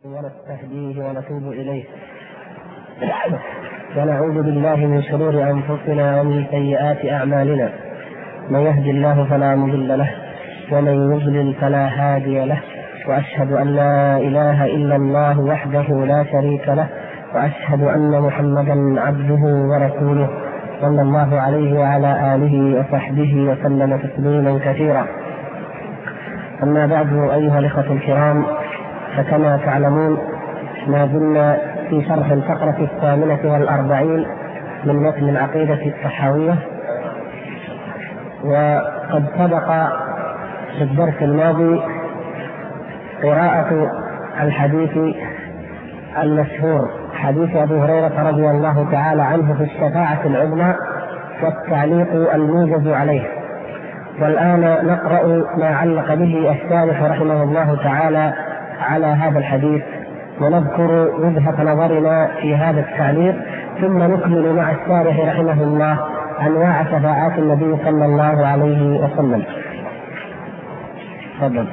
ونستهديه ونتوب إليه ونعوذ بالله من شرور أنفسنا ومن سيئات أعمالنا. من يهد الله فلا مضل له ومن يضلل فلا هادي له، وأشهد أن لا إله إلا الله وحده لا شريك له، وأشهد أن محمدا عبده ورسوله صلى الله عليه وعلى آله وصحبه وسلم تسليما كثيرا. أما بعد، أيها الإخوة الكرام، فكما تعلمون ما زلنا في شرح الفقرة 48 من متن العقيدة الطحاوية، وقد سبق في الدرس الماضي قراءة الحديث المشهور، حديث أبي هريرة رضي الله تعالى عنه في الشفاعة العظمى والتعليق الموجز عليه. والآن نقرأ ما علق به الشارح رحمه الله تعالى على هذا الحديث، ونذكر وجهة نظرنا في هذا التعليق، ثم نكمل مع الشارح رحمه الله أنواع شفاعات النبي صلى الله عليه وسلم. تفضل.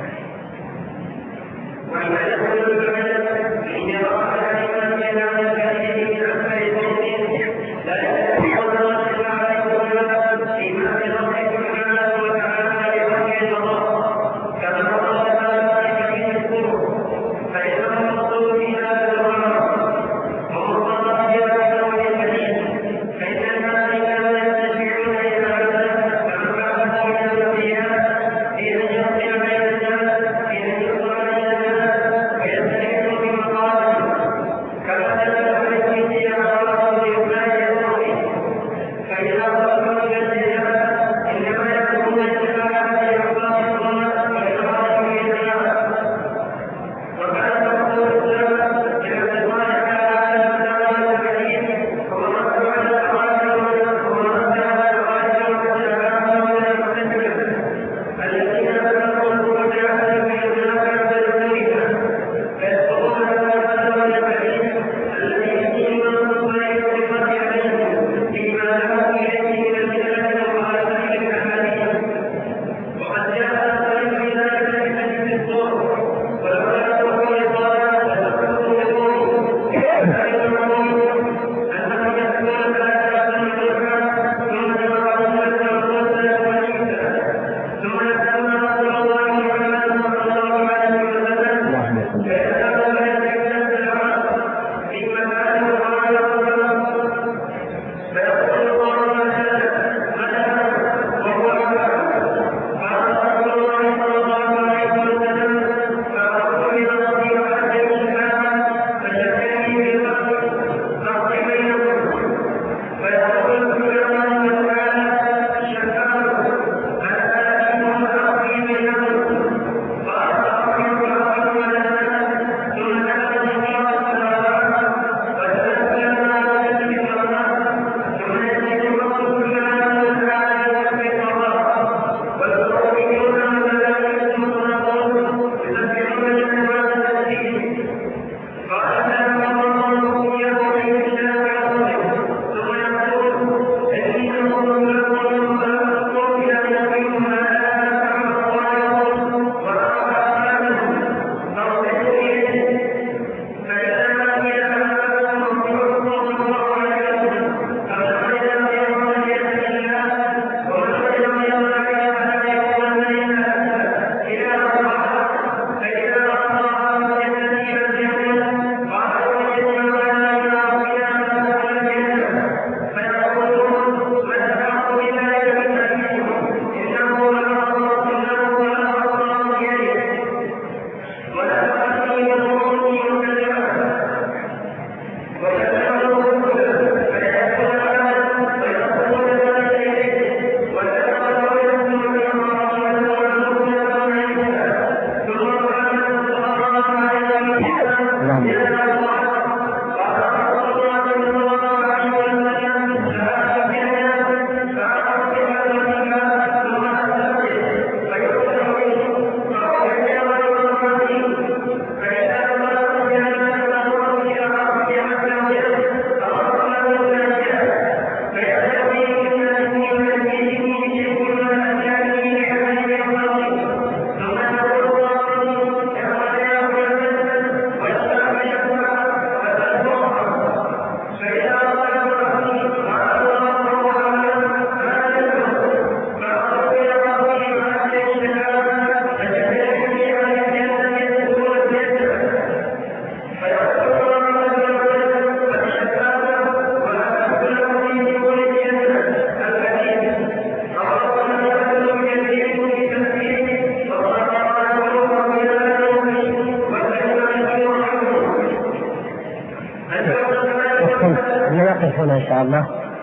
نقف هنا إن شاء الله.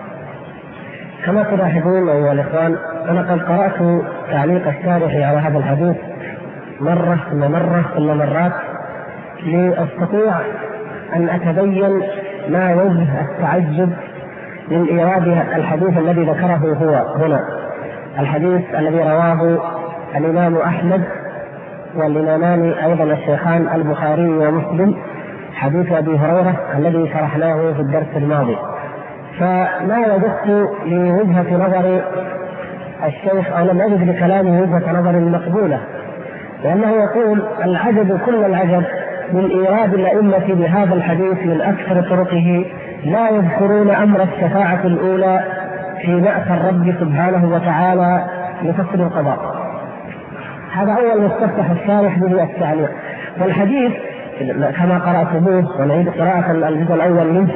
كما تلاحظون أيها الإخوان، أنا قد قرأت تعليق الشارح على هذا الحديث مرة ثم مرة ثم مرات لأستطيع أن أتبين ما وجه التعجب من إيراد الحديث الذي ذكره هو هنا، الحديث الذي رواه الإمام أحمد والإمامان أيضا الشيخان البخاري ومسلم، حديث أبي هريرة الذي شرحناه في الدرس الماضي. فما وجدت لوجهة نظر الشيخ أو لم أجد لكلامه وجهة نظر مقبولة، لأنه يقول العجب كل العجب من إيراد الأئمة بهذا الحديث من أكثر طرقه لا يذكرون أمر الشفاعة الأولى في بأس الرب سبحانه وتعالى لفصل القضاء. هذا أول مستفتح الشارح به التعليق. والحديث كما قرأته ونعيد قراءة الجزء الأول منه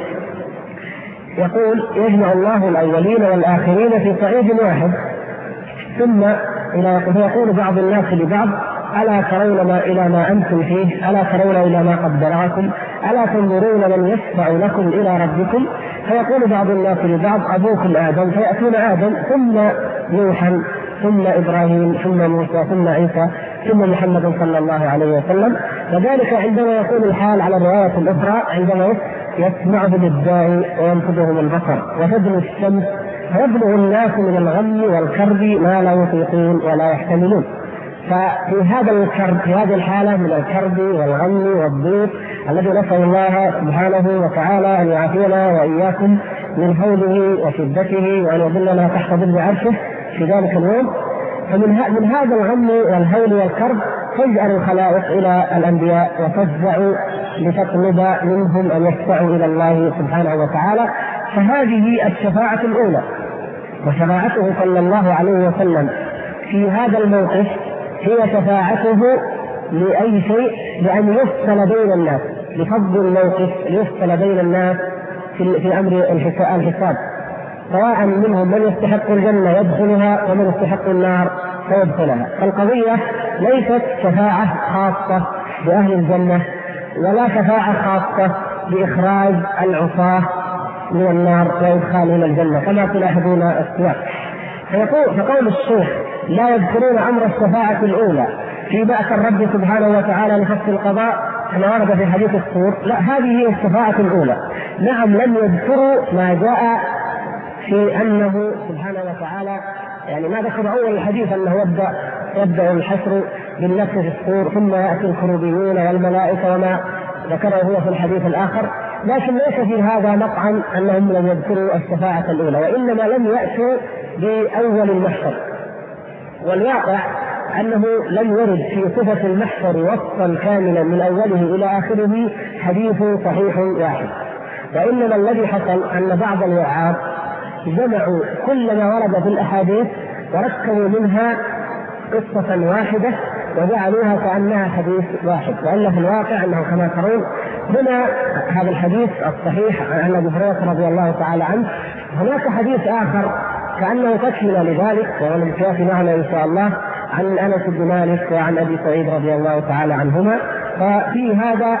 يقول: يجمع الله الأولين والآخرين في صعيد واحد، ثم يقول بعض الناس لبعض: ألا ترون إلى ما أنتم فيه؟ ألا ترون إلى ما قد بلغكم؟ ألا تنظرون من يشفع لكم إلى ربكم؟ فيقول بعض الناس لبعض: أبوكم آدم، فيأتون آدم ثم نوحا ثم إبراهيم ثم موسى ثم عيسى ثم محمد صلى الله عليه وسلم. وذلك عندما يكون الحال على الرواية الأخرى عندما يسمعهم الداعي وينفذهم البصر وتدنو الشمس فيبلغ الناس من الغم والكرب ما لا يطيقون ولا يحتملون. ففي هذا الكرب، في هذه الحالة من الكرب والغم والضيق الذي نسأل الله سبحانه وتعالى أن يعافينا وإياكم من هوله وشدته وأن يظلنا تحت ظل عرشه في ذلك اليوم، فمن هذا الغم والهول والكرب تجأر الخلائق إلى الأنبياء وتفزع لتطلب منهم أن يشفعوا إلى الله سبحانه وتعالى. فهذه الشفاعة الأولى، وشفاعته صلى الله عليه وسلم في هذا الموقف هي شفاعته لأي شيء، لأن يفصل بين الناس، لفضل الموقف ليفصل بين الناس في أمر الحساب، سواء منهم من يستحق الجنة يدخلها ومن يستحق النار فيدخلها. القضية ليست شفاعة خاصة بأهل الجنة ولا شفاعة خاصة بإخراج العصاة من النار وإدخالهم الجنة كما تلاحظون السياق. فقول الشيخ: لا يذكرون أمر الشفاعة الأولى في بأس الرب سبحانه وتعالى لفصل القضاء كما ورد في حديث الصور، لا، هذه هي الشفاعة الأولى. نعم، لم يذكروا ما جاء في أنه سبحانه وتعالى، يعني ما ذكر أول الحديث أنه يبدأ الحشر بالنفس في الصور ثم يأتي الكروبيون والملائكة وما ذكره هو في الحديث الآخر، لكن ليس في هذا مطعن أنهم لم يذكروا الشفاعة الأولى، وإنما لم يأتوا بأول المحشر. والواقع أنه لم يرد في صفة المحشر وصفا كاملا من أوله إلى آخره حديث صحيح واحد، وإنما الذي حصل أن بعض الوعاظ جمعوا كل ما ورد في الأحاديث وركبوا منها قصة واحدة وجعلوها كأنها حديث واحد. وإلا في الواقع أنه كما ترون هنا هذا الحديث الصحيح عن أبي هريرة رضي الله تعالى عنه، هناك حديث آخر كأنه تكمل لذلك وللكافي معنا إن شاء الله عن أنس بن مالك وعن أبي سعيد رضي الله تعالى عنهما. ففي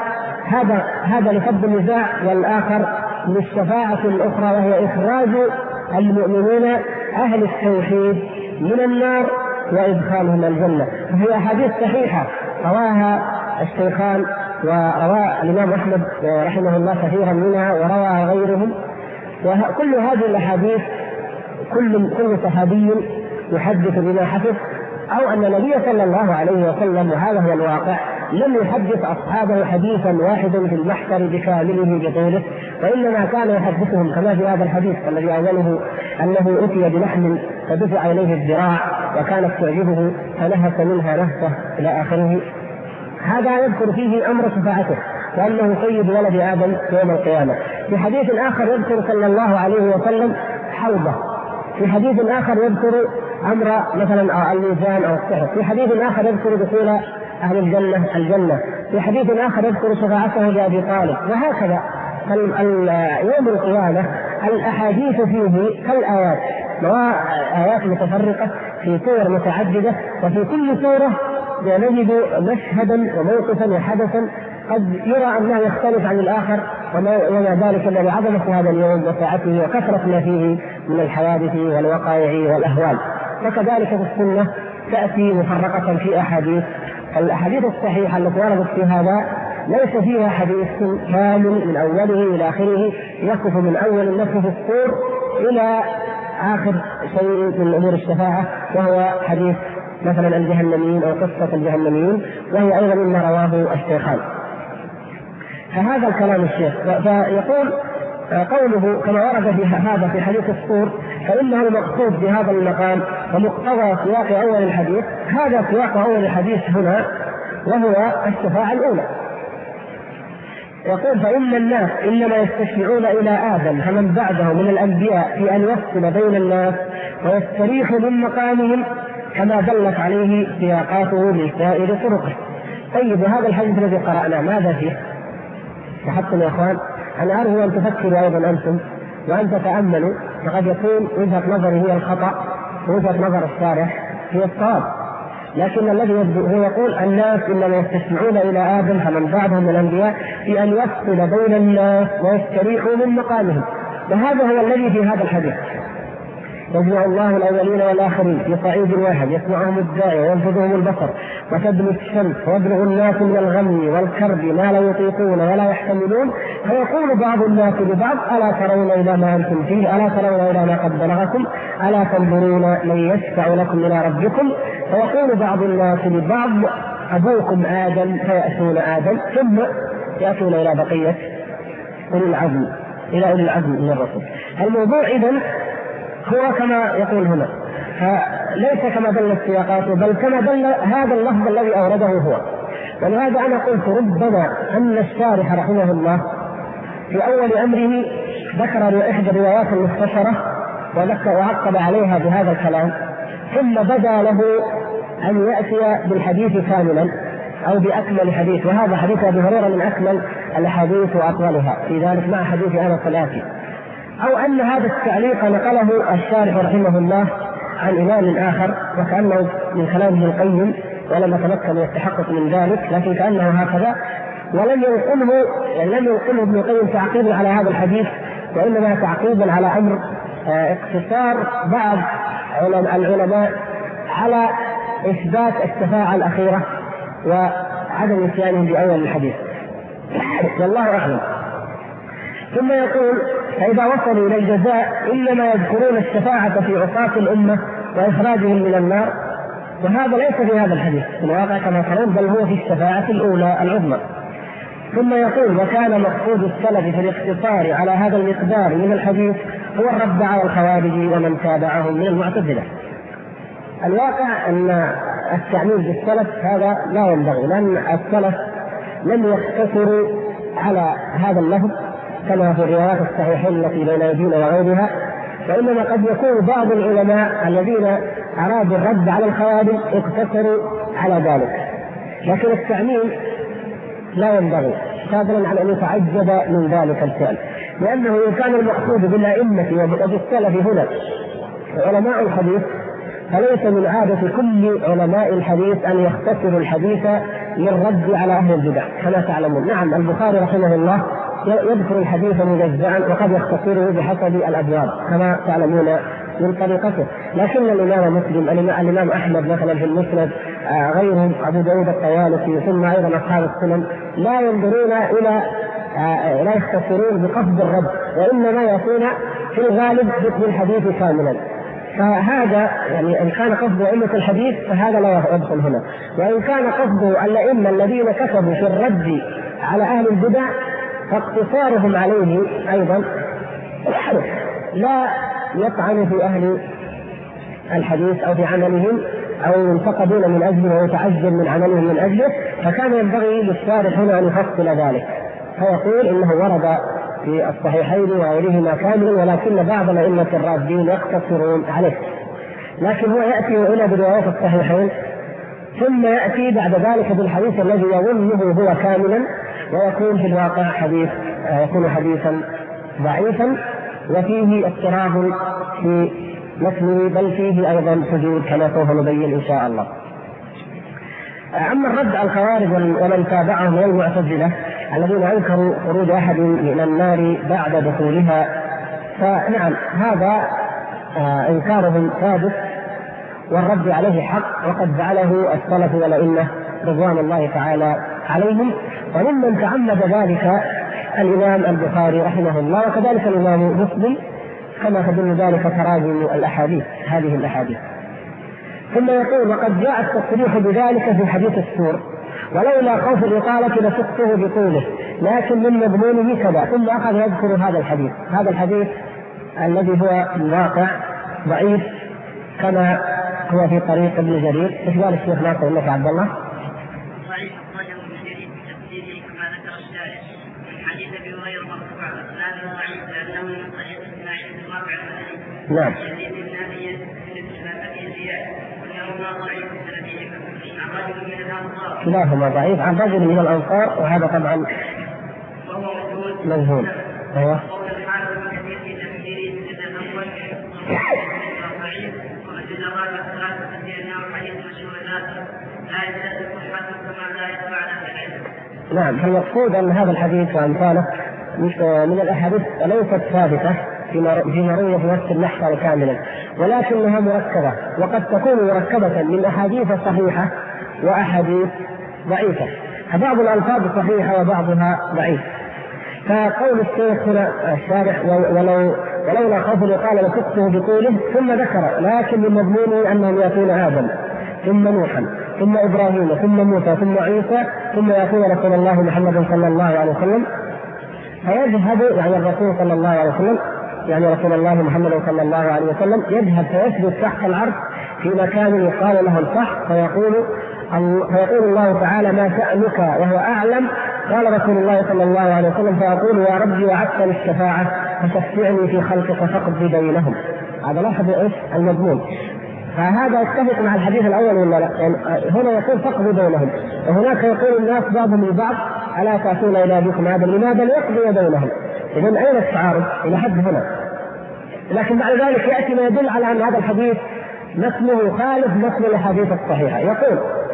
هذا لفض النزاع، والآخر للشفاعة الأخرى وهي إخراج المؤمنين أهل التوحيد من النار وإدخالهم الجنة. وهي أحاديث صحيحة رواها الشيخان وروى الإمام أحمد رحمه الله كثيرا منها ورواها غيرهم. وكل هذه الأحاديث كل صحابي يحدث بما حدث، أو أن النبي صلى الله عليه وسلم، وهذا هو الواقع، لم يحدث أصحابه حديثا واحدا في المحشر بكامله بطوله، وإنما كان يحدثهم كما في هذا الحديث الذي أوله أنه أتي بلحم فدفع إليه الذراع وكانت تعجبه فنهس منها نهسة إلى آخره. هذا يذكر فيه أمر شفاعته وأنه سيد ولد آدم يوم القيامة. في حديث آخر يذكر صلى الله عليه وسلم حوضه، في حديث آخر يذكر أمر مثلا الميزان أو السحر، في حديث آخر يذكر دخول أهل الجنة، في حديث آخر يذكر شفاعته لأبي طالب، وهكذا. يوم القيامة الأحاديث فيه كالآيات، آيات متفرقة في سور متعددة، وفي كل سورة نجد مشهدا وموقفا وحدثا قد يرى أنه يختلف عن الآخر وما ذلك إلا لعظمة هذا اليوم وسعته وكثرة ما فيه من الحوادث والوقائع والأهوال. وكذلك في السنة تأتي مفرقة في أحاديث. الأحاديث الصحيحة التي وردت في هذا ليس فيها حديث كامل من أوله إلى آخره يقف من أول النفخ في الصور إلى آخر شيء من أمور الشفاعة، وهو حديث مثلا الجهنميين أو قصة الجهنميين، وهي أيضا مما رواه الشيخان. فهذا الكلام الشيخ. فيقول قوله كما ورد في هذا في حديث الصور فإنه المقصود بهذا المقام ومقتضى سياق أول الحديث. هذا سياق أول الحديث هنا وهو الشفاعة الأولى. يقول فإن الناس إنما يستشفعون إلى آدم فمن بعده من الأنبياء في أن يفصل بين الناس ويستريحوا من مقامهم كما دلت عليه سياقاته لسائر طرقه. طيب هذا الحديث الذي قرأناه ماذا فيه؟ لاحظتم يا أخوان؟ أنا أرجو أن تفكروا أيضا أنتم وأن تتأملوا، فقد يكون وجهة نظري هي الخطأ ووجهة نظر الشارح هي الصواب، لكن الذي يبدو هو يقول الناس إنما يستسمعون إلى آدم فمن بعدهم من الأنبياء في أن يفصل بين الناس ويستريحوا من مقامهم. وهذا هو الذي في هذا الحديث. يجمع الله الأولين والآخرين في صعيد واحد يسمعهم الداعي وينفذهم البصر وتدنو الشمس ويبلغ الناس من الغم والكرب ما لا يطيقون ولا يحتملون فيقول بعض الناس لبعض ألا ترون إلى ما أنتم فيه ألا ترون إلى ما قد بلغكم ألا تنظرون من يشفع لكم إلى ربكم. فيقول بعض الناس لبعض أبوكم آدم فيأتون آدم ثم يأتون إلى بقية أولي العزم إلى أولي العزم من الرسل. الموضوع إذن هو كما يقول هنا، فليس كما دل السياقات بل كما دل هذا اللفظ الذي أورده هو. ولهذا أنا قلت ربما أن الشارح رحمه الله في أول أمره ذكر إحدى الروايات المختصرة وعقب عليها بهذا الكلام، ثم بدا له أن يأتي بالحديث كاملا أو بأكمل حديث، وهذا حديث أبي هريرة من أكمل الأحاديث وأطولها في ذلك مع حديث أنس الآتي. أو أن هذا التعليق نقله الشارح رحمه الله عن إمام آخر وكأنه من كلام ابن القيم ولم يتمكن من التحقق من ذلك، لكن كأنه هكذا ولم ينقله ابن القيم تعقيبا على هذا الحديث، وإنما تعقيبا على أمر اقتصار بعض العلماء على إثبات الشفاعة الأخيرة وعدم نسيانهم بأول الحديث والله أعلم. ثم يقول فإذا وصلوا إلى الجزاء إنما يذكرون الشفاعة في عصاة الأمة وإخراجهم من النار، وهذا ليس في هذا الحديث في الواقع كما ترون، بل هو في الشفاعة الأولى العظمى. ثم يقول وكان مقصود السلف في الاقتصار على هذا المقدار من الحديث هو الرد على الخوارج ومن تابعهم من المعتزلة. الواقع أن التعميم بالسلف هذا لا ينبغي، لأن السلف لم يقتصروا على هذا اللفظ كما في الروايات الصحيحين التي بين أيدينا وغيرها، وإنما قد يكون بعض العلماء الذين أرادوا الرد على الخوارج اقتصروا على ذلك. لكن التعميم لا ينبغي فضلا عن أن يتعجب من ذلك الفعل، لأنه إن كان المقصود بالأئمة وبالسلف هنا علماء الحديث فليس من عادة كل علماء الحديث أن يختصروا الحديث للرد على أهل البدع كما تعلمون. نعم البخاري رحمه الله يذكر الحديث مجزعا وقد يختصره بحسب الأبواب كما تعلمون من طريقته، لكن الإمام مسلم الإمام أحمد مثلا في المسند غيرهم أبو داود الطيالسي ثم أيضا أصحاب السنن لا ينظرون إلى لا يختصرون بقصد الرد، وإنما يكون في الغالب ذكر الحديث كاملا. فهذا يعني إن كان قصده أئمة الحديث فهذا لا يدخل هنا، وإن كان قصده الأئمة الذين كتبوا في الرد على أهل البدع فاقتصارهم عليه أيضا لا يطعن في أهل الحديث أو في عملهم أو ينتقدون من أجله ويتعجب من عملهم من أجله، فكان ينبغي للشارح هنا أن يفصل ذلك فيقول إنه ورد في الصحيحين وغيرهما كامل، ولكن بعض الأئمة الرادين يقتصرون عليه. لكن هو يأتي هنا بروايات الصحيحين ثم يأتي بعد ذلك بالحديث الذي يظنه هو كاملا ويكون في الواقع يكون حديثا ضعيفا وفيه اضطراب في متنه بل فيه أيضا حدود كما سوف نبين إن شاء الله. أما الرد على الخوارج ومن تابعهم من المعتزلة الذين أنكروا خروج أحد من النار بعد دخولها. فنعم هذا إنكارهم ثابت والرد عليه حق، وقد فعله السلف والأئمة رضوان الله تعالى عليهم، وممن تعمد ذلك الإمام البخاري رحمه الله، وكذلك الإمام مسلم، كما تدل ذلك تراجم الأحاديث هذه الأحاديث. ثم يقول: وقد جاء التصريح بذلك في حديث السور، ولولا خوف الإطالة لسقته بطوله، لكن من مضمونه كذا. ثم أخذ يذكر هذا الحديث الذي هو الواقع ضعيف كما هو في طريق ابن جرير. إخبار الشيخ ناصر لك عبد الله. ضعيف أخرجه ابن جرير في تفسيره كما ذكر الشارح من حديث أبي هريرة مرفوعا، إسناده ضعيف لأنه من طريق إسماعيل بن رافع المدني. نعم. يزيد بن نبي بن زياد وكلاهما ضعيف سنديه عن رجل من الأنصار. كلاهما ضعيف عن رجل من الأنصار، وهذا طبعا وهو مجهول. أيوه. نعم. فالمقصود أن هذا الحديث وأمثاله من الأحاديث ليست ثابتة في روية في نفس المحور كاملا، ولكنها مركبة، وقد تكون مركبة من أحاديث صحيحة وأحاديث ضعيفة، فبعض الألفاظ صحيحة وبعضها ضعيف. فقول الشيخ هنا الشارح: ولولا خوف قال لسقته بطوله، ثم ذكر لكن من مضمونه أنهم يأتون آدم ثم نوحا ثم إبراهيم ثم موسى ثم عيسى ثم يأتون رسول الله محمد صلى الله عليه وسلم. فيذهب يعني الرسول صلى الله عليه وسلم، يعني رسول الله محمد صلى الله عليه وسلم يذهب فيثبت تحت العرش في مكان يقال له الصح، فيقول الله تعالى: ما شأنك؟ وهو أعلم. قال رسول الله صلى الله عليه وسلم: فيقول: يا ربي وعدتني الشفاعة فشفعني في خلقك فاقض بينهم. هذا لاحظ ايش المضمون. فهذا يتفق مع الحديث الأول ولا لا؟ يعني هنا يقول فقض بينهم، وهناك يقول الناس بعضهم لبعض: ألا تأتون إلى أبيكم آدم لماذا ليقضي بينهم؟ إذن أين التعارض إلى حد هنا؟ لكن بعد ذلك يأتي ما يدل على أن هذا الحديث مثله يخالف مثل الأحاديث الصحيحة. يقول: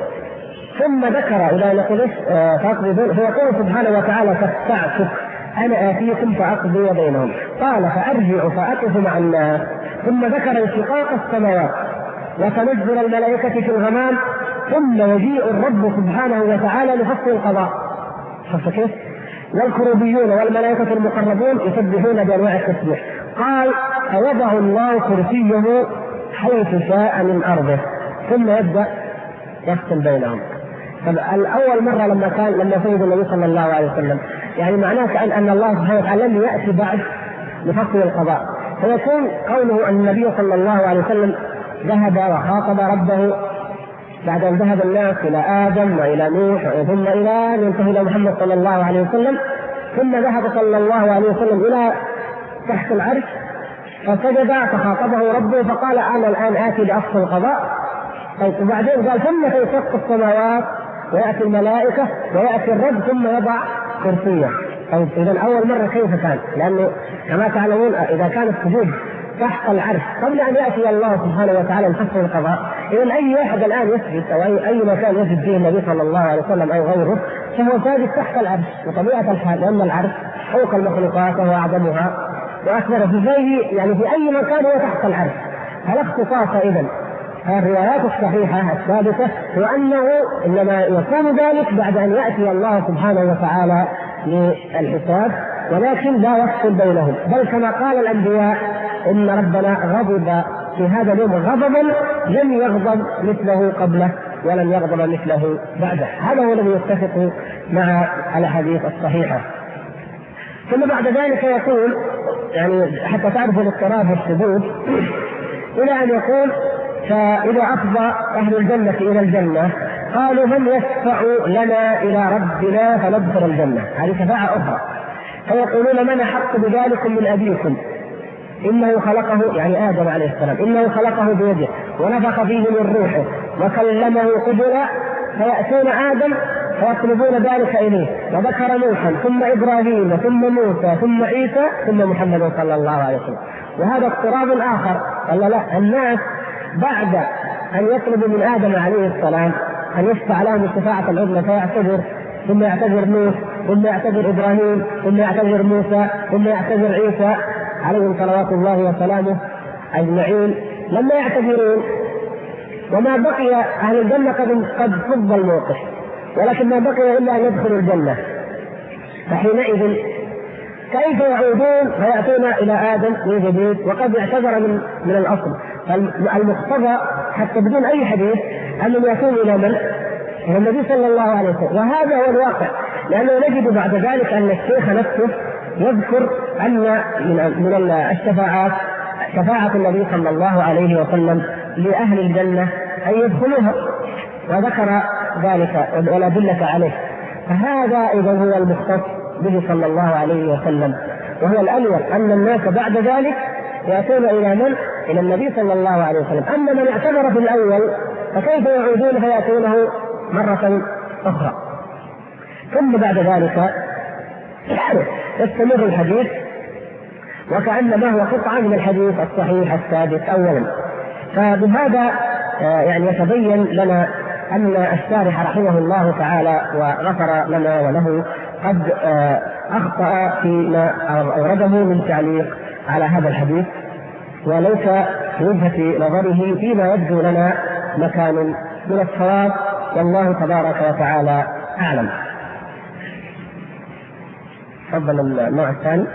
ثم ذكر إلى أن يقول فأقضي بينهم، فيقول سبحانه وتعالى: فاستعتق أنا آتيكم فأقضي بينهم. قال: فأرجع فأقف مع الناس. ثم ذكر انشقاق السماوات وتنزل الملائكة في الغمام، ثم يجيء الرب سبحانه وتعالى لفصل القضاء. شفت كيف؟ والكروبيون والملائكة المقربون يسبحون بأنواع التسبيح. قال: فوضع الله كرسيه حيث شاء من أرضه، ثم يبدأ يفصل بينهم. الأول مرة لما سيد النبي صلى الله عليه وسلم، يعني معناه أن الله سبحانه وتعالى لم يأتي بعد لفصل القضاء، فيكون قوله أن النبي صلى الله عليه وسلم ذهب وخاطب ربه بعد أن ذهب الناس إلى آدم وإلى نوح ثم إلى أن ينتهي إلى محمد صلى الله عليه وسلم، ثم ذهب صلى الله عليه وسلم إلى تحت العرش فسجد فخاطبه ربه فقال: أنا الآن آتي لأفصل القضاء. طيب وبعدين قال: ثم تنشق السماوات ويأتي الملائكة ويأتي الرب ثم يضع كرسيه. طيب إذا أول مرة كيف كان؟ لأنه كما تعلمون إذا كان السجود تحت العرش قبل أن يأتي الله سبحانه وتعالى لفصل القضاء، إذا أي واحد الآن يسجد أو أي مكان يسجد فيه النبي صلى الله عليه وسلم أو غيره فهو ساجد تحت العرش بطبيعة الحال، لأن العرش فوق المخلوقات وهو أعظمها وأكبر في شيء، يعني في أي مكان هو تحت العرش. فلا اختصاص إذن. الروايات الصحيحة الثابتة هو أنه إنما يكون ذلك بعد أن يأتي الله سبحانه وتعالى للحساب، ولكن لا يفصل بينهم، بل كما قال الأنبياء: إن ربنا غضب في هذا اليوم غضبا لم يغضب مثله قبله ولم يغضب مثله بعده. هذا هو الذي يتفق مع الأحاديث الصحيحة. ثم بعد ذلك يقول، يعني حتى تعرفوا الاضطراب والشذوذ، إلى أن يقول: فإذا أفضى أهل الجنة إلى الجنة قالوا: من يشفع لنا إلى ربنا فندخل الجنة؟ هذه شفاعة أخرى. فيقولون: من أحق بذلك من أبيكم؟ إنه خلقه، يعني آدم عليه السلام، إنه خلقه بيده ونفخ فيه من روحه وكلمه قدرا. فيأتون آدم فيطلبون ذلك إليه، وذكر نوحا ثم إبراهيم ثم موسى ثم عيسى ثم محمد صلى الله عليه وسلم. وهذا اضطراب آخر. قال: لا، الناس بعد أن يطلب من آدم عليه السلام أن يشفع لهم الشفاعة العظمى فيعتذر، ثم يعتذر نوح، ثم يعتذر إبراهيم، ثم يعتذر موسى، ثم يعتذر عيسى عليهم صلوات الله وسلامه أجمعين لما يعتذرون، وما بقي أهل الجنة قد فض الموقف، ولكن ما بقي إلا أن يدخلوا الجنة. فحينئذ كيف يعودون فيأتون إلى آدم من جديد وقد اعتذر من الأصل؟ المقتضى حتى بدون أي حديث أنهم يأتون إلى من؟ إلى النبي صلى الله عليه وسلم، وهذا هو الواقع، لأنه نجد بعد ذلك أن الشيخ نفسه يذكر أن من الشفاعات شفاعة النبي صلى الله عليه وسلم لأهل الجنة أن يدخلوها، وذكر ذلك والأدلة عليه. فهذا إذا هو المختص به صلى الله عليه وسلم، وهو الأول أن الناس بعد ذلك يأتون إلى من؟ إلى النبي صلى الله عليه وسلم. أما من اعتبر في الأول فكيف يعودون فيأتونه مرة أخرى؟ ثم بعد ذلك يستمر الحديث وكأنما هو قطعة من الحديث الصحيح الثابت أولا. فبهذا يعني يتبين لنا أن الشارح رحمه الله تعالى وغفر لنا وله قد أخطأ فيما أورده من تعليق على هذا الحديث، وليس وجهة نظره فيما يبدو لنا مكان من الصواب، والله تبارك وتعالى أعلم. تفضل النوع الثاني.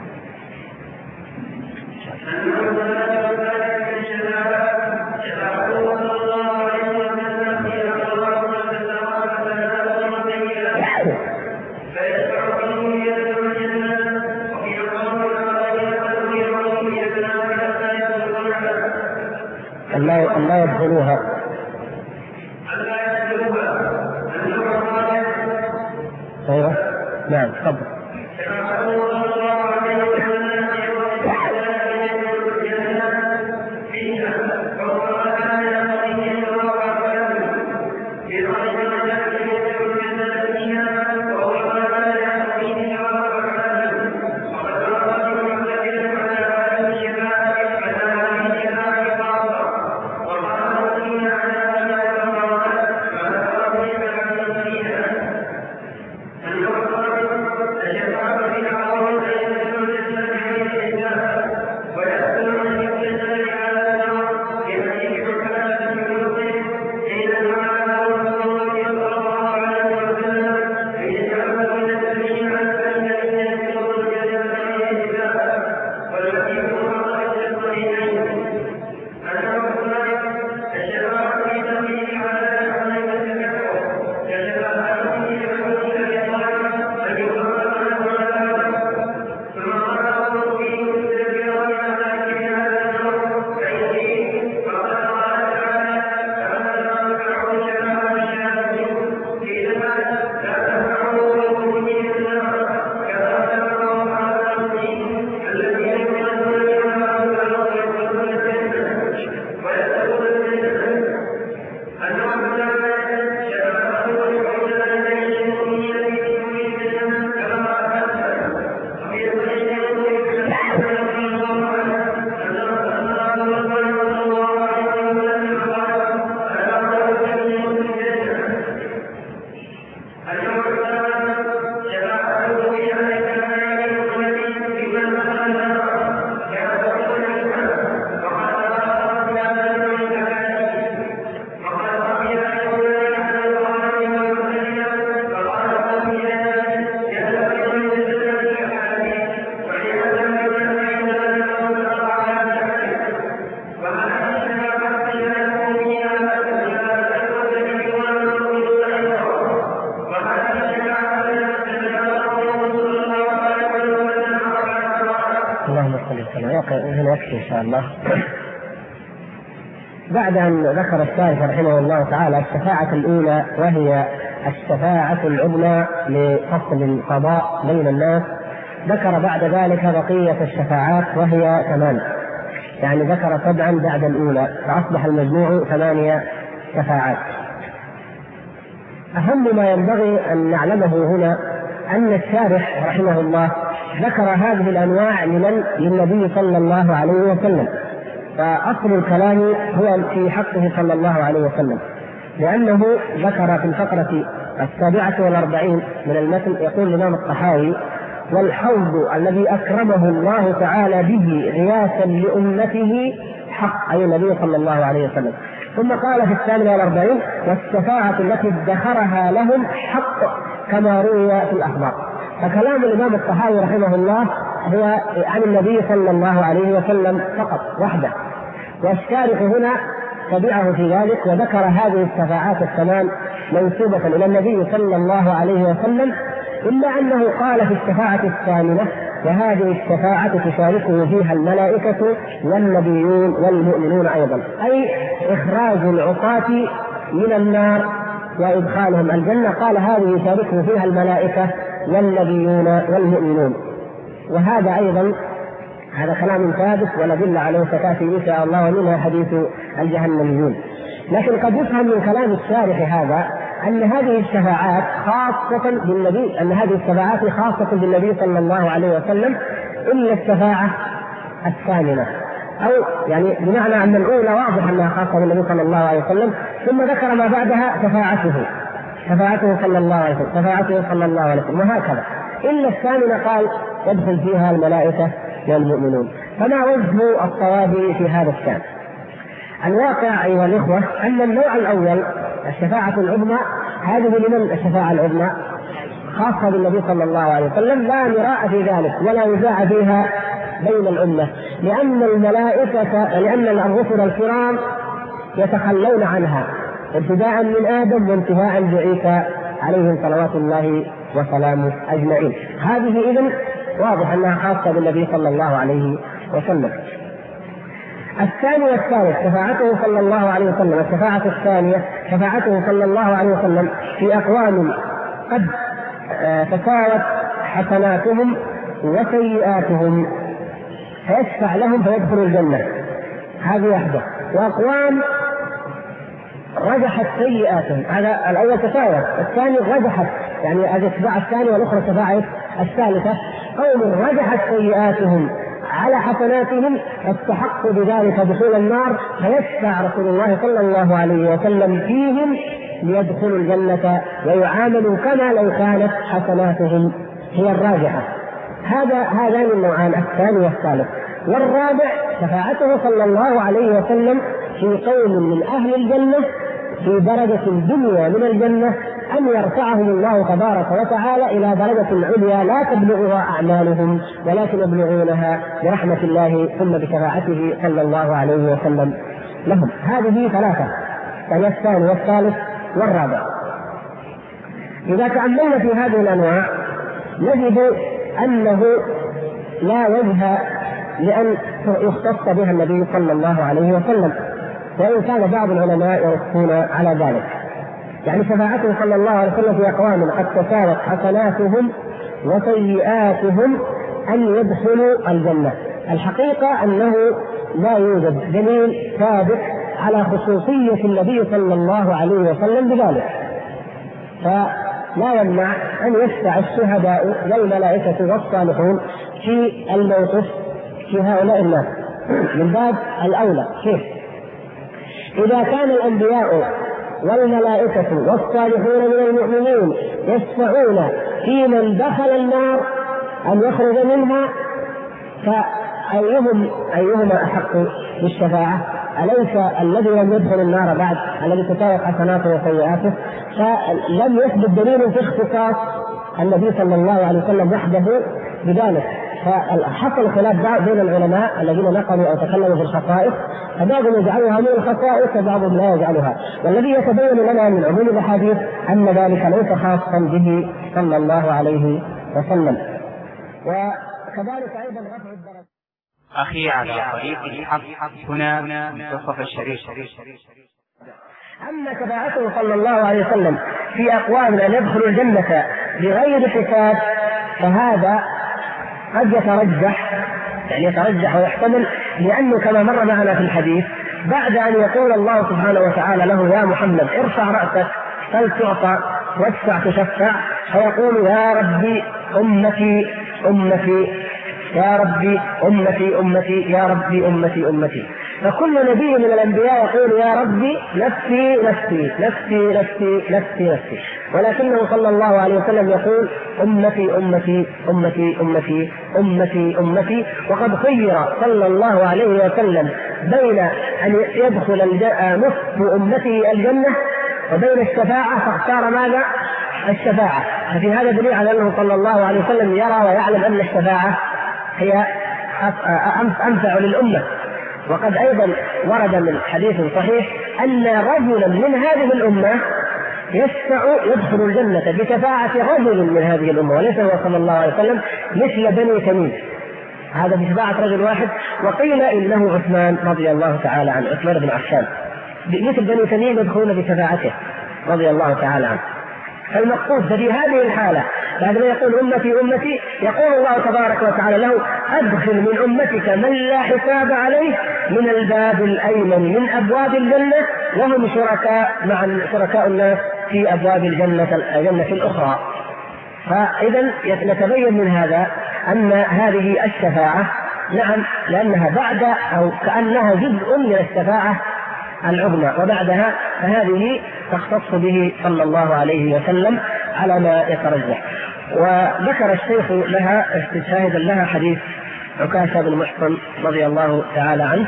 لا يدخلوها. ايوه نعم تفضل. إن شاء الله. بعد أن ذكر الشارح رحمه الله تعالى الشفاعة الأولى وهي الشفاعة العظمى لفصل القضاء بين الناس، ذكر بعد ذلك بقية الشفاعات وهي 8، يعني ذكر 7 بعد الأولى، فأصبح المجموع 8 شفاعات. أهم ما ينبغي أن نعلمه هنا أن الشارح رحمه الله ذكر هذه الأنواع للنبي صلى الله عليه وسلم، فأصل الكلام هو في حقه صلى الله عليه وسلم، لأنه ذكر في الفقرة 47 من المتن يقول الإمام الطحاوي: والحوض الذي أكرمه الله تعالى به غياثا لأمته حق، أي النبي صلى الله عليه وسلم. ثم قال في 48: والشفاعة التي ادخرها لهم حق كما روي في الأخبار. فكلام الإمام الطحاوي رحمه الله هو عن النبي صلى الله عليه وسلم فقط وحده، والشارح هنا تبعه في ذلك وذكر هذه الشفاعات الثمان منسوبة إلى النبي صلى الله عليه وسلم، إلا أنه قال في الشفاعة الثامنة: وهذه الشفاعة تشاركه فيها الملائكة والنبيون والمؤمنون أيضا، أي إخراج العصاة من النار وإدخالهم الجنة. قال هذه يشاركه فيها الملائكة والنبيون والمؤمنون. وهذا أيضا هذا كلام ثابت والأدلة عليه ستأتي إن شاء الله، ومنها حديث الجهنميون. لكن قد يفهم من كلام الشارح هذا أن هذه الشفاعات خاصة بالنبي، أن هذه الشفاعات خاصة بالنبي صلى الله عليه وسلم، إلا الشفاعة الثامنة، أو يعني بمعنى أن الأولى واضح أنها خاصة بالنبي صلى الله عليه وسلم، ثم ذكر ما بعدها شفاعته صلى الله عليه وسلم، شفاعته صلى الله عليه وسلم، وهكذا. إلا الثامنة قال يدخل فيها الملائكة والمؤمنون. فما وجه الصواب في هذا الشأن؟ الواقع أيها الإخوة أن النوع الأول الشفاعة العظمى، هذه لمن الشفاعة العظمى؟ خاصة بالنبي صلى الله عليه وسلم، لا مراء في ذلك ولا نزاع فيها بين الأمة، لأن الرسل الكرام يتخلون عنها ابتداء من آدم وانتهاء بعيسى عليهم صلوات الله وسلامه أجمعين. هذه إذن واضح أنها خاصة بالنبي صلى الله عليه وسلم. الثاني والثالث شفاعته صلى الله عليه وسلم. الشفاعة الثانية شفاعته صلى الله عليه وسلم في أقوام قد تساوت حسناتهم وسيئاتهم فيشفع لهم فيدخل الجنة، هذه واحدة. وأقوام رجحت سيئاتهم، هذا الأول تساوت، الثاني رجحت، يعني هذه الشفاعة الثانية والأخرى الشفاعة الثالثة. قوم رجحت سيئاتهم على حسناتهم استحقوا بذلك دخول النار، فيشفع رسول الله صلى الله عليه وسلم فيهم ليدخلوا الجنة ويعاملوا كما لو كانت حسناتهم هي الراجحة. هذان النوعان، الثاني والثالث. والرابع شفاعته صلى الله عليه وسلم في قوم من أهل الجنة في درجة الدنيا من الجنة، أن يرفعهم الله تبارك وتعالى إلى درجة عليا لا تبلغها أعمالهم ولكن يبلغونها برحمة الله ثم بشفاعته صلى الله عليه وسلم لهم. هذه ثلاثة، يعني الثاني والثالث والرابع. إذا تأملنا في هذه الأنواع نجد أنه لا وجه لأن يختص بها النبي صلى الله عليه وسلم، وإن كان بعض العلماء يرسلون على ذلك. يعني شفاعته صلى الله عليه وسلم في أقوام قد تساوت حسناتهم وسيئاتهم أن يدخلوا الجنة. الحقيقة أنه لا يوجد دليل ثابت على خصوصية النبي صلى الله عليه وسلم بذلك، فلا يمنع أن يشفع الشهداء والملائكة والصالحون في الموقف في هؤلاء الناس من باب الأولى. كيف؟ إذا كان الأنبياء والملائكة والصالحون من المؤمنين يشفعون في من دخل النار أن يخرج منها، فأيهما أحق بالشفاعة؟ أليس الذي لم يدخل النار بعد الذي تساوت حسناته وسيئاته؟ فلم يثبت دليل في اختصاص النبي صلى الله عليه وسلم وحده بذلك. فحصل خلاف بين العلماء الذين نقلوا أو تكلموا في الخصائص، فبعضهم يجعلها من الخصائص وبعضهم لا يجعلها. والذي يتبين لنا من عموم الأحاديث أن ذلك ليس خاصا به صلى الله عليه وسلم. وكذلك أيضا رفع الدرجات. أخي على طريق الحق هنا منتصف الشريف. أما شفاعته صلى الله عليه وسلم في أقوام أن يدخلوا الجنة بغير حساب فهذا قد يترجح ويحتمل، لأنه كما مر معنا في الحديث بعد أن يقول الله سبحانه وتعالى له: يا محمد ارفع رأسك فلتعطى واشفع تشفع، فيقول: يا ربي أمتي أمتي، يا ربي أمتي أمتي، يا ربي أمتي أمتي. فكل نبي من الأنبياء يقول يا ربي نفسي نفسي نفسي نفسي نفسي نفسي، ولكنه صلى الله عليه وسلم يقول أمتي أمتي أمتي أمتي أمتي أمتي. وقد خير صلى الله عليه وسلم بين أن يدخل نصف أمته الجنة وبين الشفاعة، فاختار ماذا؟ الشفاعة. ففي هذا دليل على أنه صلى الله عليه وسلم يرى ويعلم أن الشفاعة هي أنفع للأمة. وقد أيضا ورد من حديث صحيح أن رجلا من هذه الأمة يدخل الجنة بشفاعة رجل من هذه الأمة، وليس هو صلى الله عليه وسلم، مثل بني تميم، هذا بشفاعة رجل واحد. وقيل إنه عثمان رضي الله تعالى عنه، عثمان بن عفان، مثل بني تميم يدخلون بشفاعته رضي الله تعالى عنه. فالمقصود في هذه الحالة بعدما يقول أمتي أمتي، يقول الله تبارك وتعالى له أدخل من أمتك من لا حساب عليه من الباب الأيمن من أبواب الجنة، وهم شركاء الناس في أبواب الجنة الأخرى. فإذا نتبين من هذا أن هذه الشفاعة نعم، لأنها بعد أو كأنها جزء من الشفاعة العظمى، وبعدها فهذه تختص به صلى الله عليه وسلم على ما يترجح. وذكر الشيخ لها شاهدا لها حديث عكاشة بن محصن رضي الله تعالى عنه.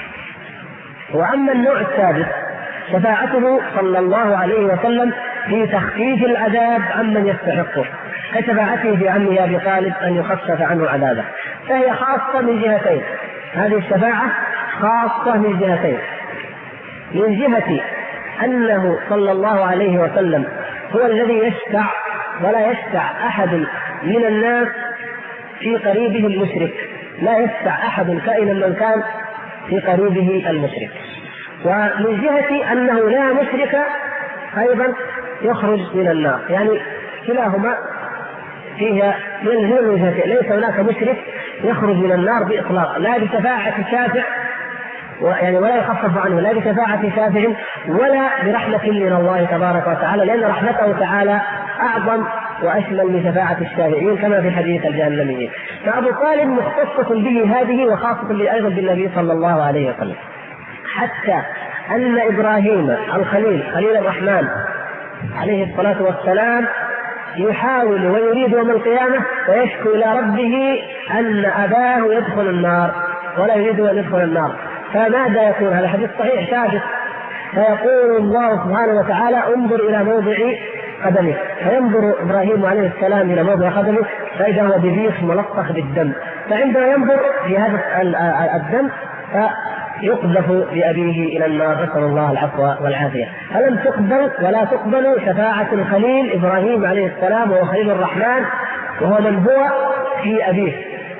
وأما النوع الثالث شفاعته صلى الله عليه وسلم في تخفيف العذاب عمن يستحقه، كشفاعته في عمه أبي طالب أن يخفف عنه عذابه، فهي خاصة من جهتين. هذه الشفاعة خاصة من جهتين: من جهة أنه صلى الله عليه وسلم هو الذي يشفع، ولا يشفع أحد من الناس في قريبه المشرك، لا يشفع أحد كائنا من كان في قريبه المشرك. ومن جهة أنه لا مشرك أيضا يخرج من النار، يعني كلاهما فيها من الوجهتين، ليس هناك مشرك يخرج من النار بإطلاق، لا بشفاعة شافع يعني ولا يخفف عنه، لا بشفاعة شافع ولا برحمة من الله تبارك وتعالى، لأن رحمته تعالى أعظم وأشمل من شفاعة الشافعين كما في حديث الجهنميين. فأبو طالب مختصة به هذه، وخاصة أيضا بالنبي صلى الله عليه وسلم، حتى أن إبراهيم الخليل خليل الرحمن عليه الصلاة والسلام يحاول ويريد يوم القيامة ويشكو إلى ربه أن أباه يدخل النار ولا يريد أن يدخل النار، فماذا يقول؟ هذا حديث صحيح ثابت، فيقول الله سبحانه وتعالى انظر إلى موضع قدمه، فينظر إبراهيم عليه السلام إلى موضع قدمه فإذا هو بذيخ ملطخ بالدم، فعندما ينظر في هذا الدم فيقذف بأبيه إلى النار، نسأل الله العفو والعافية. فلم تقبل ولا تقبل شفاعة الخليل إبراهيم عليه السلام، وهو خليل الرحمن، وهو من هو في أبيه،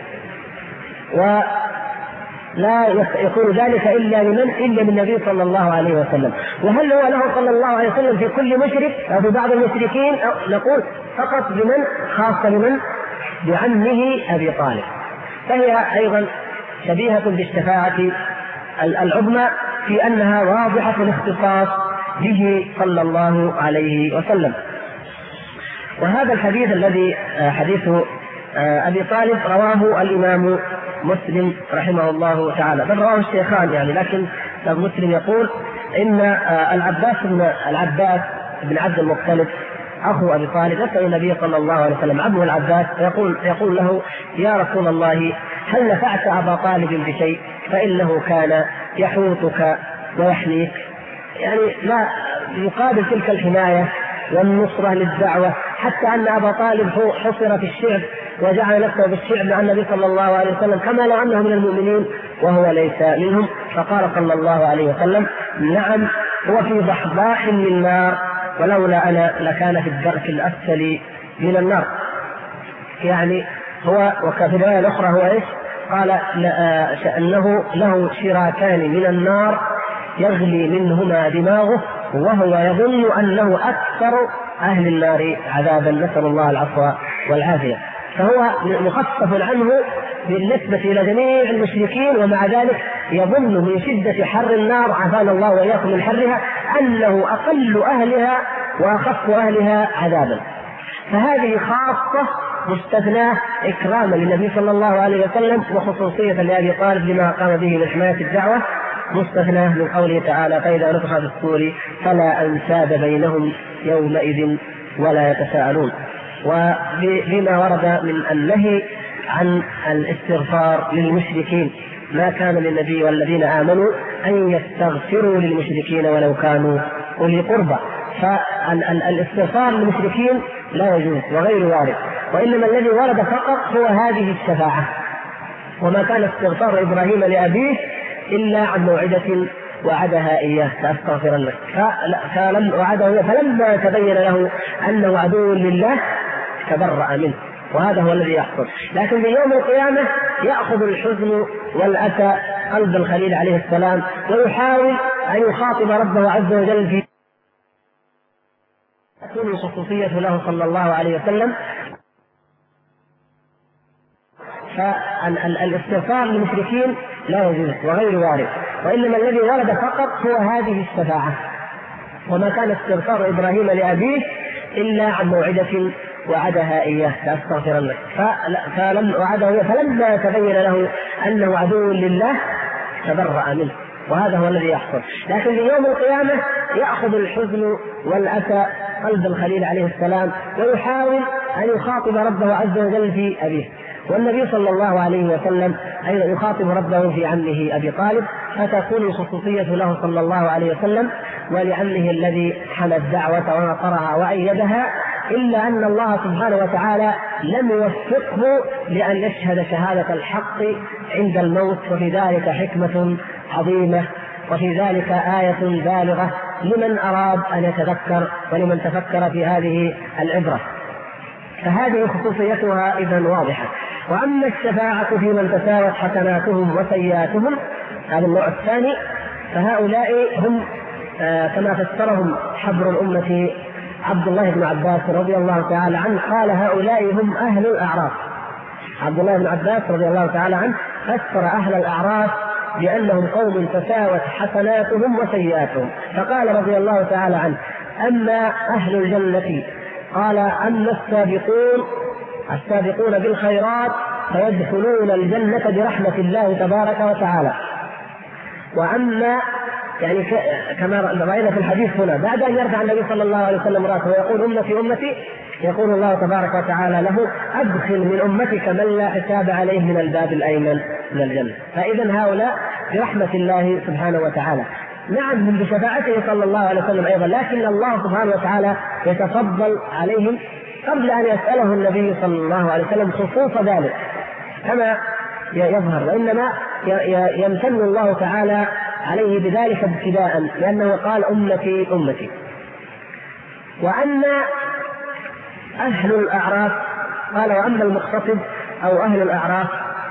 لا يكون ذلك إلا من النبي صلى الله عليه وسلم. وهل هو له صلى الله عليه وسلم في كل مشرك أو في بعض المشركين؟ أو نقول فقط بمن؟ خاصة بمن؟ بعمه أبي طالب. فهي أيضا شبيهة بالشفاعة العظمى في أنها واضحة الاختصاص به صلى الله عليه وسلم. وهذا الحديث الذي حديث أبي طالب رواه الإمام مسلم رحمه الله تعالى، بل رواه الشيخان يعني، لكن مسلم يقول إن العباس بن عبد المطلب أخو أبي طالب يسأل النبي صلى الله عليه وسلم عمه العباس يقول له يا رسول الله هل نفعت أبا طالب بشيء؟ فإنه كان يحوطك ويحميك، يعني لا يقابل تلك الحماية والنصرة للدعوة، حتى أن أبا طالب حصر في الشعب وجعل نفسه بالشعب مع النبي صلى الله عليه وسلم كما لو أنه من المؤمنين وهو ليس منهم. فقال صلى الله عليه وسلم نعم هو في ضحضاح من النار ولولا أنا لكان في الدرك الأسفل من النار. يعني هو، وفي الرواية الأخرى هو إيش؟ قال أنه له شراكان من النار يغلي منهما دماغه وهو يظن أنه أكثر أهل النار عذابا، نسأل الله العفو والعافية. فهو مخفف عنه بالنسبة إلى جميع المشركين، ومع ذلك يظن من شدة حر النار عافانا الله وإياكم من حرها أنه أقل أهلها وأخف أهلها عذابا. فهذه خاصة مستثناة إكراما للنبي صلى الله عليه وسلم، وخصوصية لأبي طالب لما قام به من حماية الدعوة، مستثنى من قوله تعالى فإذا نفخ في الصور فلا أنساب بينهم يومئذ ولا يتساءلون. وبما ورد من النهي عن الاستغفار للمشركين ما كان للنبي والذين آمنوا أن يستغفروا للمشركين ولو كانوا أولي قربى، فالاستغفار للمشركين لا يجوز وغير وارد، وإنما الذي ورد فقط هو هذه الشفاعة. وما كان استغفار إبراهيم لأبيه إلا عن موعدة وعدها إياه لأستغفر لك، فلما تبين له أنه عدو لله تبرأ منه، وهذا هو الذي يحصل. لكن في يوم القيامة يأخذ الحزن والأسى قلب الخليل عليه السلام، ويحاول أن يخاطب ربه عز وجل في تكون خصوصية له صلى الله عليه وسلم. فالاستغفار للمشركين لا يجوز وغير وارد، وإنما الذي ورد فقط هو هذه الشفاعة. وما كان استغفار إبراهيم لأبيه إلا عن موعدة وعدها إياه لأستغفر لك، فلما تبين له أنه عدو لله تبرأ منه، وهذا هو الذي يحصل. لكن في يوم القيامة يأخذ الحزن والأسى قلب الخليل عليه السلام، ويحاول أن يخاطب ربه عز وجل في أبيه. والنبي صلى الله عليه وسلم أيضا يخاطب ربه في عمه أبي طالب، فتكون الخصوصية له صلى الله عليه وسلم ولعمه الذي حمى الدعوة ونصرها وأيدها، إلا أن الله سبحانه وتعالى لم يوفقه لأن يشهد شهادة الحق عند الموت، وفي ذلك حكمة عظيمة، وفي ذلك آية بالغة لمن أراد أن يتذكر ولمن تفكر في هذه العبرة. فهذه خصوصيتها إذن واضحة. وأما الشفاعة في من تساوت حسناتهم وسيئاتهم، هذا النوع الثاني، فهؤلاء هم كما فسرهم حبر الأمة عبد الله بن عباس رضي الله تعالى عنه، قال هؤلاء هم أهل الأعراف. عبد الله بن عباس رضي الله تعالى عنه فسر أهل الأعراف بأنهم قوم تساوت حسناتهم وسيئاتهم، فقال رضي الله تعالى عنه أما أهل الجنة قال أما السابقون بالخيرات فيدخلون الجنة برحمة الله تبارك وتعالى. وأما يعني كما رأينا في الحديث هنا بعد أن يرفع النبي صلى الله عليه وسلم رأسه ويقول أمتي أمتي، يقول الله تبارك وتعالى له أدخل من أمتك من لا حساب عليه من الباب الأيمن من الجنة. فإذا هؤلاء برحمة الله سبحانه وتعالى، نعم هم بشفاعته صلى الله عليه وسلم أيضا، لكن الله سبحانه وتعالى يتفضل عليهم قبل أن يسأله النبي صلى الله عليه وسلم خصوص ذلك كما يظهر، وإنما يمتن الله تعالى عليه بذلك ابتداء، لأنه قال أمتي أمتي. وأما أهل الأعراف قال وأما المقتصد أو أهل الأعراف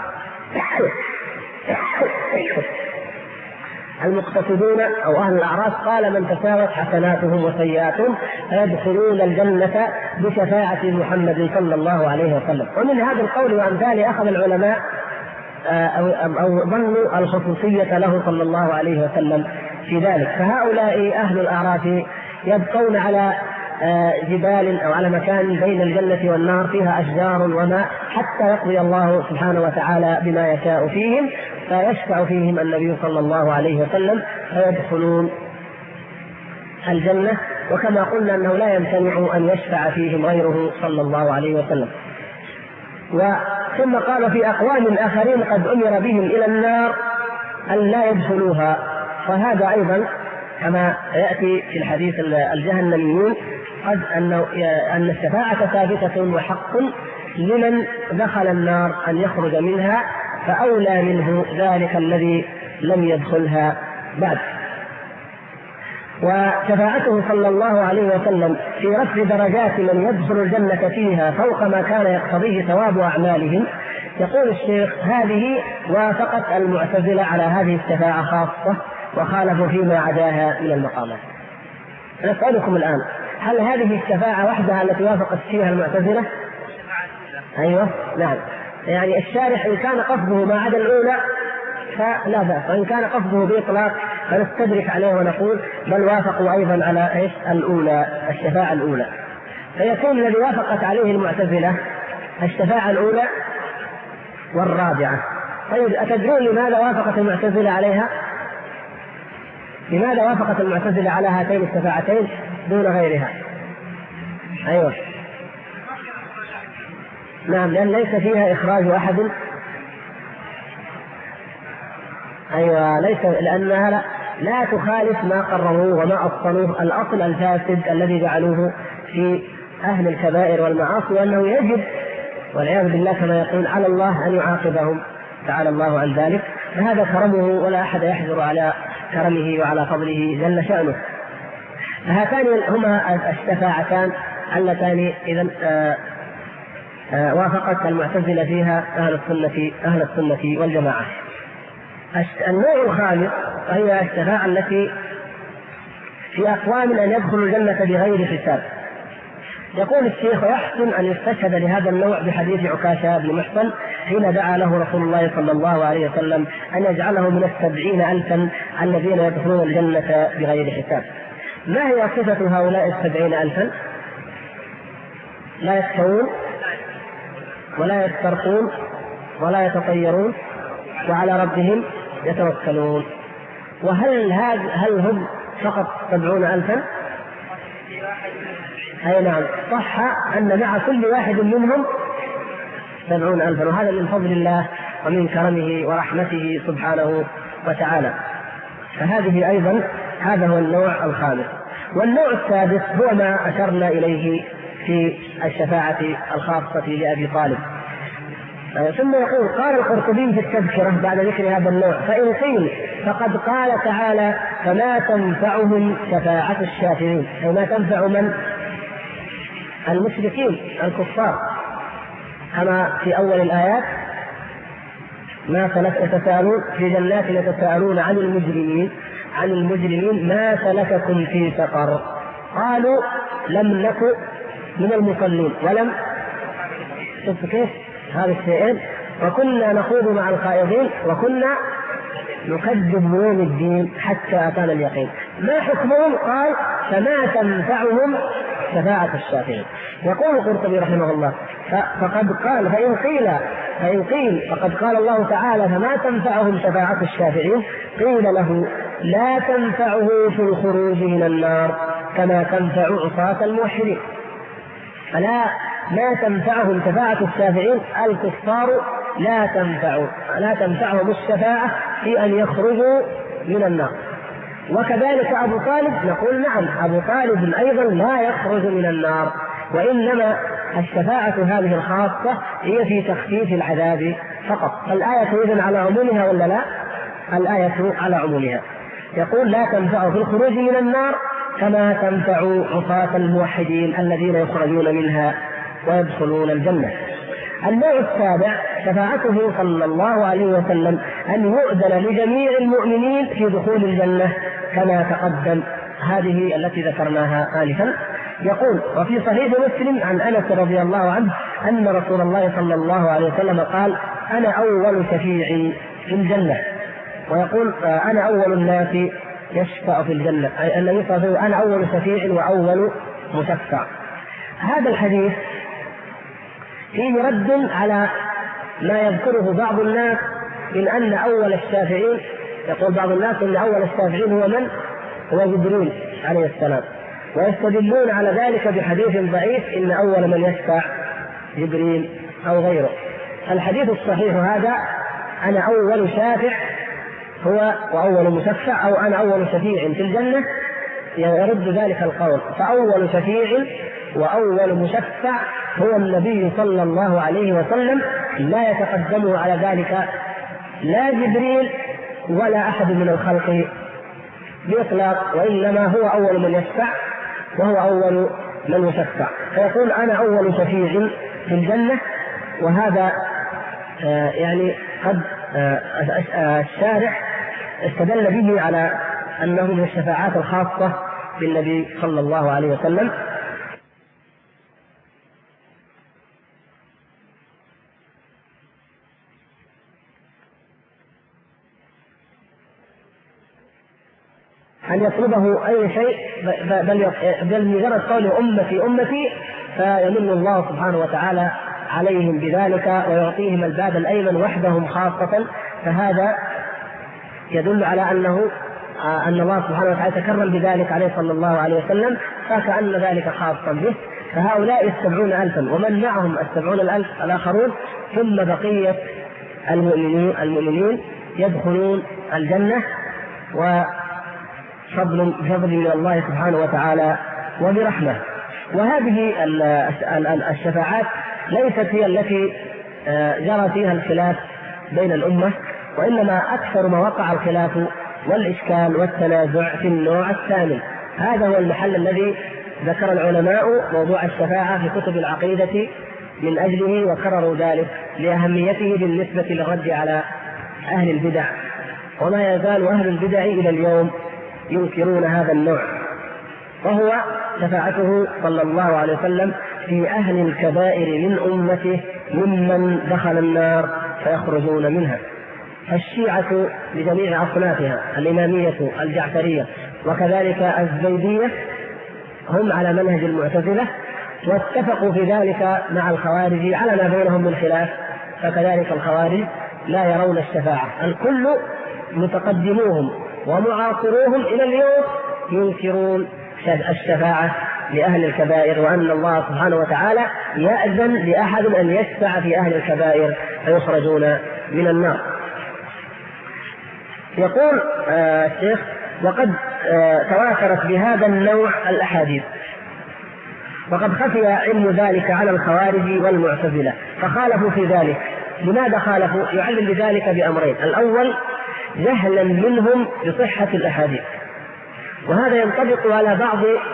المقتصدون أو أهل الأعراف قال من تساوت حسناتهم وسيئاتهم فيدخلون الجنة بشفاعة محمد صلى الله عليه وسلم. ومن هذا القول وأمثاله أخذ العلماء أو ظنوا الخصوصية له صلى الله عليه وسلم في ذلك. فهؤلاء أهل الأعراف يبقون على جبال أو على مكان بين الجنة والنار فيها أشجار وماء حتى يقضي الله سبحانه وتعالى بما يشاء فيهم، فيشفع فيهم النبي صلى الله عليه وسلم فيدخلون الجنة. وكما قلنا أنه لا يمتنع أن يشفع فيهم غيره صلى الله عليه وسلم. ثم قال في أقوام آخرين قد أمر بهم إلى النار أن لا يدخلوها، فهذا أيضا كما يأتي في الحديث الجهنميون قد أن الشفاعة ثابتة وحق لمن دخل النار أن يخرج منها، فأولى منه ذلك الذي لم يدخلها بعد. وشفاعته صلى الله عليه وسلم في رفع درجات من يدخل الجنة فيها فوق ما كان يقتضيه ثواب أعمالهم. يقول الشيخ هذه وافقت المعتزلة على هذه الشفاعة خاصة وخالفوا فيما عداها من المقامات. نسألكم الآن هل هذه الشفاعة وحدها التي وافقت فيها المعتزلة؟ أيوة نعم، يعني الشارح إن كان قصده ما عدا الأولى فلا بأس، وإن كان قصده بإطلاق فنستدرك عليه ونقول بل وافقوا أيضا على الأولى الشفاعة الأولى. فيكون الذي وافقت عليه المعتزلة الشفاعة الأولى والرابعة. طيب أتدرون لماذا وافقت المعتزلة عليها؟ لماذا وافقت المعتزلة على هاتين الشفاعتين دون غيرها؟ أيوة نعم، لأن ليس فيها إخراج أحد. أيوة ليس، لأنها لا تخالف ما قرروه وما أصلوه، الأصل الفاسد الذي جعلوه في أهل الكبائر والمعاصي، وأنه يجب والعياذ بالله كما يقول على الله أن يعاقبهم تعالى الله عن ذلك، فهذا كرمه ولا أحد يحجر على كرمه وعلى فضله جل شأنه. فهاتان هما الشفاعتان اللتان إذن وافقت المعتزلة فيها أهل السنة والجماعة. النوع الخامس هي الشفاعة التي في أقوام أن يدخلوا الجنة بغير حساب. يقول الشيخ: ويحسن أن يستشهد لهذا النوع بحديث عكاشة بن محصن حين دعا له رسول الله صلى الله عليه وسلم أن يجعله من 70,000 الذين يدخلون الجنة بغير حساب. ما هي صفة هؤلاء 70,000؟ لا يكتوون ولا يسترقون ولا يتطيرون وعلى ربهم يتوكلون. وهل هم فقط 70,000؟ أي نعم، صح أن مع كل واحد منهم 70,000، وهذا من فضل الله ومن كرمه ورحمته سبحانه وتعالى. فهذه أيضا هذا هو النوع الخامس. والنوع السادس هو ما أشرنا إليه في الشفاعة الخاصة لأبي طالب. ثم يقول: قال القرطبي في التذكرة بعد ذكر هذا النوع: فإن قيل فقد قال تعالى: فما تنفعهم شفاعة الشافعين، أي ما تنفع من؟ المشركين الكفار، كما في أول الآيات: ما يتساءلون في جنات يتساءلون عن المجرمين ما سلككم في سقر، قالوا لم نكن من المصلين ولم. شوف كيف هذا الشيئين: وكنا نخوض مع الخائضين وكنا نكذب بيوم الدين حتى أتانا اليقين. ما حكمهم؟ قال: فما تنفعهم شفاعة الشافعين. يقول القرطبي رحمه الله: فقد قال فإن قيل فقد قال الله تعالى: فما تنفعهم شفاعة الشافعين، قيل له: لا تنفعه في الخروج من النار كما تنفع عصاة الموحدين. فلا ما تنفعهم شفاعة الشافعين، الكفار لا تنفعهم الشفاعة في أن يخرجوا من النار. وكذلك أبو طالب، نقول نعم، أبو طالب أيضا لا يخرج من النار، وإنما الشفاعة هذه الخاصة هي في تخفيف العذاب فقط. الآية إذن على عمومها ولا لا؟ الآية على عمومها. يقول: لا تنفع في الخروج من النار كما تنفع عصاة الموحدين الذين يخرجون منها ويدخلون الجنة. النوع السابع شفاعته صلى الله عليه وسلم أن يؤذن لجميع المؤمنين في دخول الجنة كما تقدم، هذه التي ذكرناها آنفا. يقول: وفي صحيح مسلم عن أنس رضي الله عنه أن رسول الله صلى الله عليه وسلم قال: أنا أول شفيع في الجنة. ويقول: أنا أول الناس يشفع في الجنة، أي النبي صلى الله عليه وسلم أنا أول شفيع وأول مشفع. هذا الحديث فيه رد على ما يذكره بعض الناس من أن أول الشافعين، يقول بعض الناس أن أول الشافعين هو من؟ هو جبريل عليه السلام، ويستدلون على ذلك بحديث ضعيف إن أول من يشفع جبريل أو غيره. الحديث الصحيح هذا: أنا أول شافع هو وأول مشفع، أو أنا أول شفيع في الجنة، يرد ذلك القول. فأول شفيع وأول مشفع هو النبي صلى الله عليه وسلم، لا يتقدمه على ذلك لا جبريل ولا أحد من الخلق بإطلاق، وإنما هو أول من يشفع وهو أول من يشفع. فيقول: أنا أول شفيع في الجنة. وهذا يعني قد الشارح استدل به على أنه من الشفاعات الخاصة بالنبي صلى الله عليه وسلم. أن يطلبه أي شيء، بل مجرد قول أمتي أمتي، فيمن الله سبحانه وتعالى عليهم بذلك ويعطيهم الباب الأيمن وحدهم خاصة. فهذا يدل على أنه أن الله سبحانه وتعالى تكرم بذلك عليه صلى الله عليه وسلم، فكأن ذلك خاصا به. فهؤلاء 70,000 ومن معهم 70,000 الآخرون، ثم بقية المؤمنين يدخلون الجنة وفضل من الله سبحانه وتعالى وبرحمة. وهذه الشفاعات ليست هي التي جرى فيها الخلاف بين الأمة، وإنما أكثر ما وقع الخلاف والإشكال والتنازع في النوع الثاني. هذا هو المحل الذي ذكر العلماء موضوع الشفاعة في كتب العقيدة من أجله، وكرروا ذلك لأهميته بالنسبة للرد على أهل البدع. وما يزال أهل البدع إلى اليوم ينكرون هذا النوع، وهو شفاعته صلى الله عليه وسلم في أهل الكبائر من أمته ممن دخل النار فيخرجون منها. الشيعة بجميع أصنافها، الإمامية، الجعفرية، وكذلك الزيدية، هم على منهج المعتزلة، واتفقوا في ذلك مع الخوارج على ما بينهم من خلاف. فكذلك الخوارج لا يرون الشفاعة، الكل متقدموهم ومعاصروهم إلى اليوم ينكرون الشفاعة لأهل الكبائر، وأن الله سبحانه وتعالى يأذن لأحد أن يشفع في أهل الكبائر فيخرجون من النار. يقول الشيخ: وقد تواترت بهذا النوع الأحاديث، وقد خفي علم ذلك على الخوارج والمعتزلة فخالفوا في ذلك. لماذا خالفوا؟ يعلم بذلك بأمرين: الأول جهلا منهم بصحة الأحاديث، وهذا ينطبق على بعض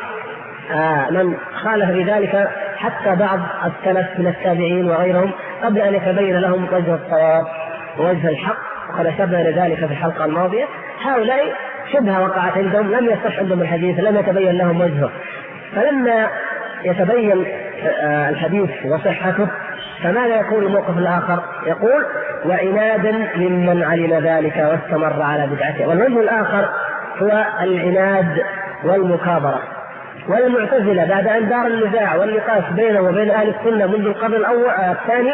من خالف بذلك، حتى بعض السلف من التابعين وغيرهم قبل أن يتبين لهم وجه الصواب ووجه الحق، وقد أشرنا إلى ذلك في الحلقة الماضية. هؤلاء شبهة وقعت عندهم، لم يصح عندهم الحديث، لم يتبين لهم وجهه، فلما يتبين الحديث وصحته فماذا يقول الموقف الآخر؟ يقول: وعنادا ممن علم ذلك واستمر على بدعته. والوجه الآخر هو العناد والمكابرة. والمعتزلة بعد أن دار النزاع والنقاش بينه وبين أهل السنة منذ القرن الثاني،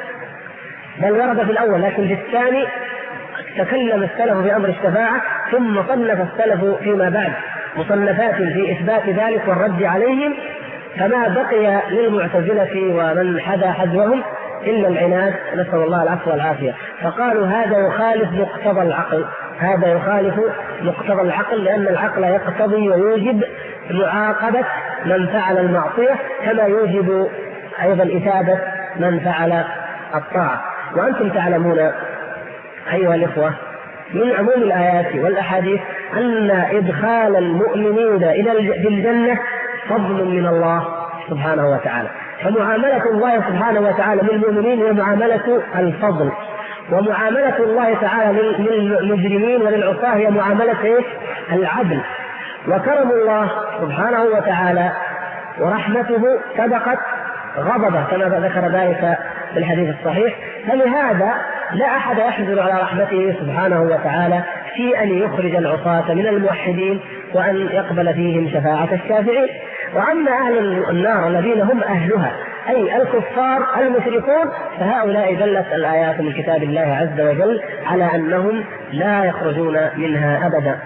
بل ورد في الأول لكن في الثاني تكلم السلف في أمر الشفاعة، ثم صنف السلف فيما بعد مصنفات في إثبات ذلك والرد عليهم، فما بقي للمعتزلة ومن حدا حذوهم إلا العناد، نسأل الله العفو والعافية. فقالوا: هذا يخالف مقتضى العقل، هذا يخالف مقتضى العقل، لأن العقل يقتضي ويوجب معاقبة من فعل المعصية كما يوجب أيضا إثابة من فعل الطاعة. وأنتم تعلمون أيها الإخوة من عموم الآيات والأحاديث أن إدخال المؤمنين في الجنة فضل من الله سبحانه وتعالى، فمعاملة الله سبحانه وتعالى للمؤمنين هي معاملة الفضل، ومعاملة الله تعالى للمجرمين وللعصاة هي معاملة العدل. وكرم الله سبحانه وتعالى ورحمته سبقت غضبه كما ذكر ذلك في الحديث الصحيح، فلهذا لا أحد يحزن على رحمته سبحانه وتعالى في أن يخرج العصاة من الموحدين وأن يقبل فيهم شفاعة الشافعين. وأما أهل النار الذين هم أهلها أي الكفار المشركون، فهؤلاء دلت الآيات من كتاب الله عز وجل على أنهم لا يخرجون منها أبدا.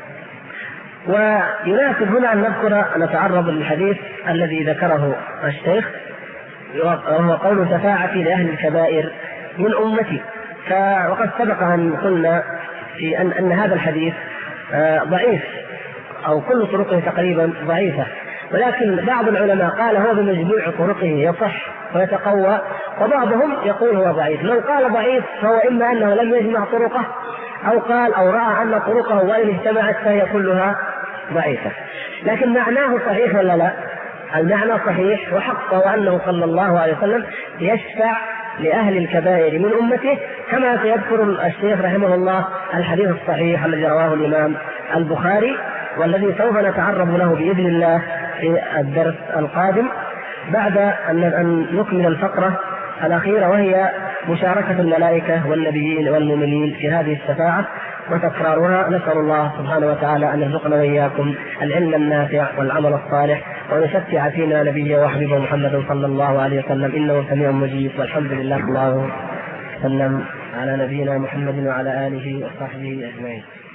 ويناسب هنا أن نتعرض للحديث الذي ذكره الشيخ، وهو قول شفاعتي لأهل الكبائر من أمتي. وقد سبق أن قلنا في أن هذا الحديث ضعيف، أو كل طرقه تقريبا ضعيفة، ولكن بعض العلماء قال هو بمجموع طرقه يصح ويتقوى، وبعضهم يقول هو ضعيف. من قال ضعيف فهو إما أنه لم يجمع طرقه، أو قال أو رأى أن طرقه وإن اجتمعت فهي كلها ضعيفة. لكن معناه صحيح ولا لا؟ المعنى صحيح وحق، وأنه صلى الله عليه وسلم يشفع لأهل الكبائر من أمته، كما سيذكر الشيخ رحمه الله الحديث الصحيح الذي رواه الإمام البخاري، والذي سوف نتعرض له بإذن الله في الدرس القادم بعد أن نكمل الفقرة الأخيرة، وهي مشاركة الملائكة والنبيين والمؤمنين في هذه الشفاعة وتكرارها. نسأل الله سبحانه وتعالى أن يرزقنا وإياكم العلم النافع والعمل الصالح، وأن يشفع فينا نبيه وحبيبه محمد صلى الله عليه وسلم، إنه سميع مجيب. والحمد لله، الله وسلم على نبينا محمد وعلى آله وصحبه أجمعين.